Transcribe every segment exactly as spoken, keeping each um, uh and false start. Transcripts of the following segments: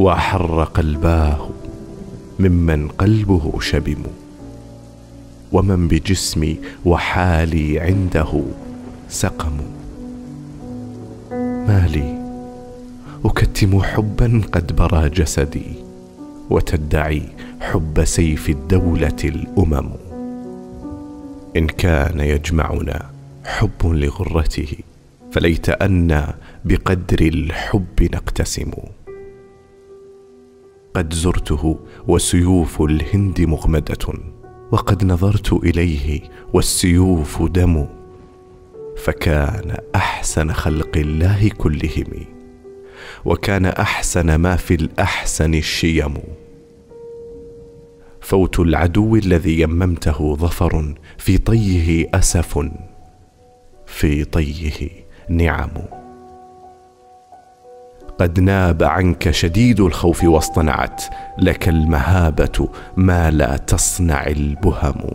وحر قلباه ممن قلبه شبم، ومن بجسمي وحالي عنده سقم. ما لي أكتم حبا قد برى جسدي، وتدعي حب سيف الدولة الأمم. إن كان يجمعنا حب لغرته، فليت أنا بقدر الحب نقتسم. قد زرته وسيوف الهند مغمدة، وقد نظرت إليه والسيوف دم. فكان أحسن خلق الله كلهم، وكان أحسن ما في الأحسن الشيم. فوت العدو الذي يممته ظفر، في طيه أسف، في طيه نعم. قد ناب عنك شديد الخوف، واصطنعت لك المهابة ما لا تصنع البهم.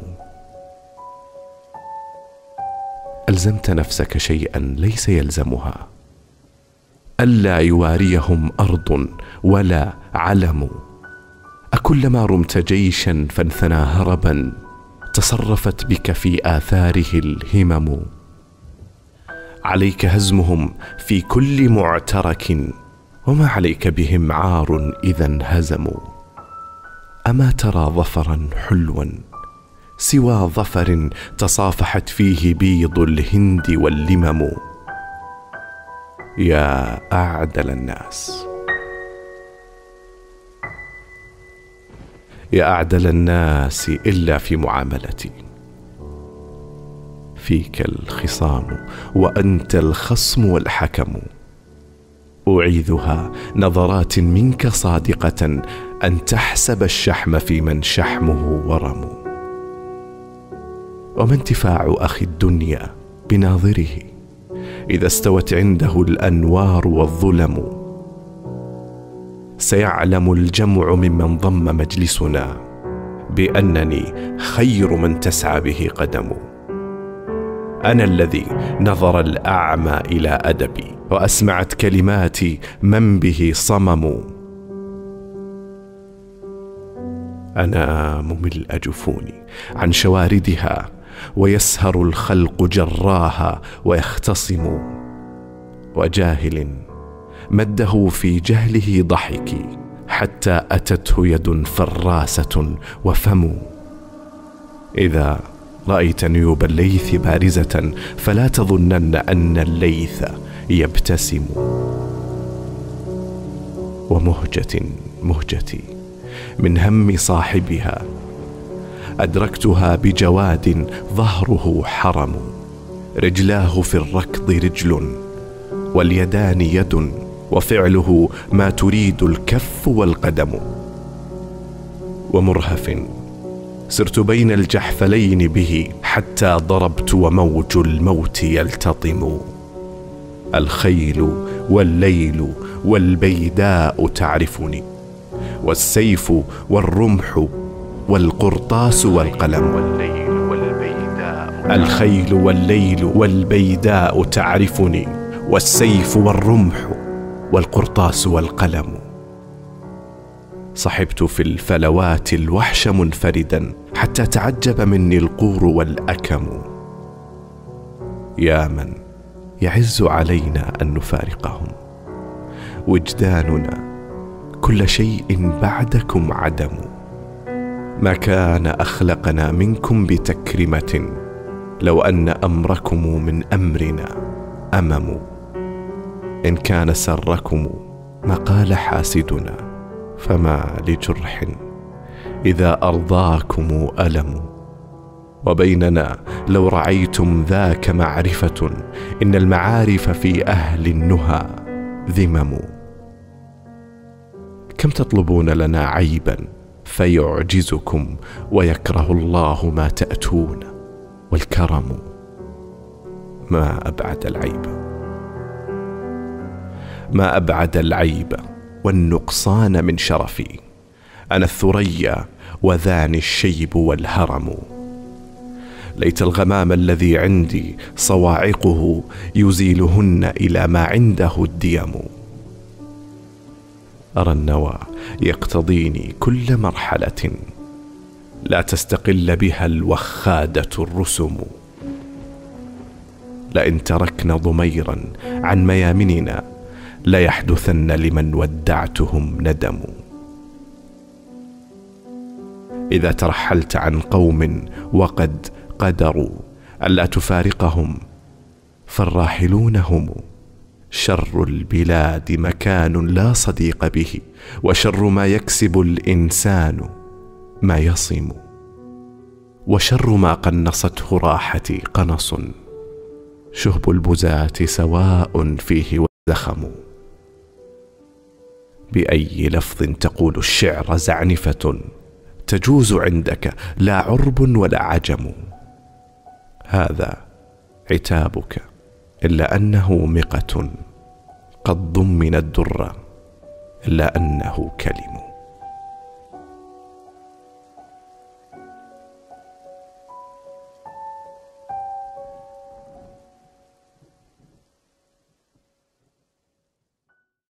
ألزمت نفسك شيئا ليس يلزمها، ألا يواريهم أرض ولا علم. أكلما رمت جيشا فانثنى هربا، تصرفت بك في آثاره الهمم. عليك هزمهم في كل معترك، وما عليك بهم عار إذا انهزموا. أما ترى ظفرا حلوا سوى ظفر تصافحت فيه بيض الهند واللمم؟ يا أعدل الناس، يا أعدل الناس إلا في معاملتي. فيك الخصام وأنت الخصم والحكم. أعيذها نظرات منك صادقة، أن تحسب الشحم في من شحمه ورم. وما انتفاع أخي الدنيا بناظره، إذا استوت عنده الأنوار والظلم؟ سيعلم الجمع ممن ضم مجلسنا، بأنني خير من تسعى به قدم. أنا الذي نظر الأعمى إلى أدبي، وأسمعت كلماتي من به صمم. أنا مملء جفوني عن شواردها، ويسهر الخلق جراها ويختصم. وجاهل مده في جهله ضحكي، حتى أتته يد فراسة وفم. إذا رأيت نيوب الليث بارزة، فلا تظنن أن الليث يبتسم. ومهجة مهجتي من هم صاحبها، أدركتها بجواد ظهره حرم. رجلاه في الركض رجل، واليدان يد، وفعله ما تريد الكف والقدم. ومرهف سرت بين الجحفلين به، حتى ضربت وموج الموت يلتطم. الخيل والليل والبيداء تعرفني، والسيف والرمح والقرطاس والقلم. الخيل والليل والبيداء تعرفني، والسيف والرمح والقرطاس والقلم. صحبت في الفلوات الوحش منفردا، حتى تعجب مني القور والأكم. يا من يعز علينا أن نفارقهم، وجداننا كل شيء بعدكم عدم. ما كان أخلقنا منكم بتكرمة، لو أن أمركم من أمرنا أمم. إن كان سركم ما قال حاسدنا، فما لجرح إذا أرضاكم ألم. وبيننا لو رعيتم ذاك معرفة، إن المعارف في أهل النهى ذمم. كم تطلبون لنا عيبا فيعجزكم، ويكره الله ما تأتون. والكرم ما أبعد العيب، ما أبعد العيب والنقصان من شرفي. أنا الثريا وذاني الشيب والهرم. ليت الغمام الذي عندي صواعقه، يزيلهن إلى ما عنده الديم. أرى النوى يقتضيني كل مرحلة لا تستقل بها الوخادة الرسم. لئن تركنا ضميرا عن ميامننا ليحدثن لمن ودعتهم ندم. إذا ترحلت عن قوم وقد قدروا ألا تفارقهم فالراحلون هم. شر البلاد مكان لا صديق به، وشر ما يكسب الإنسان ما يصم. وشر ما قنصته راحتي قنص، شهب البزاة سواء فيه وزخم. بأي لفظ تقول الشعر زعنفة، تجوز عندك لا عرب ولا عجم. هذا عتابك إلا أنه مقة، قد ضمن الدر إلا أنه كلم.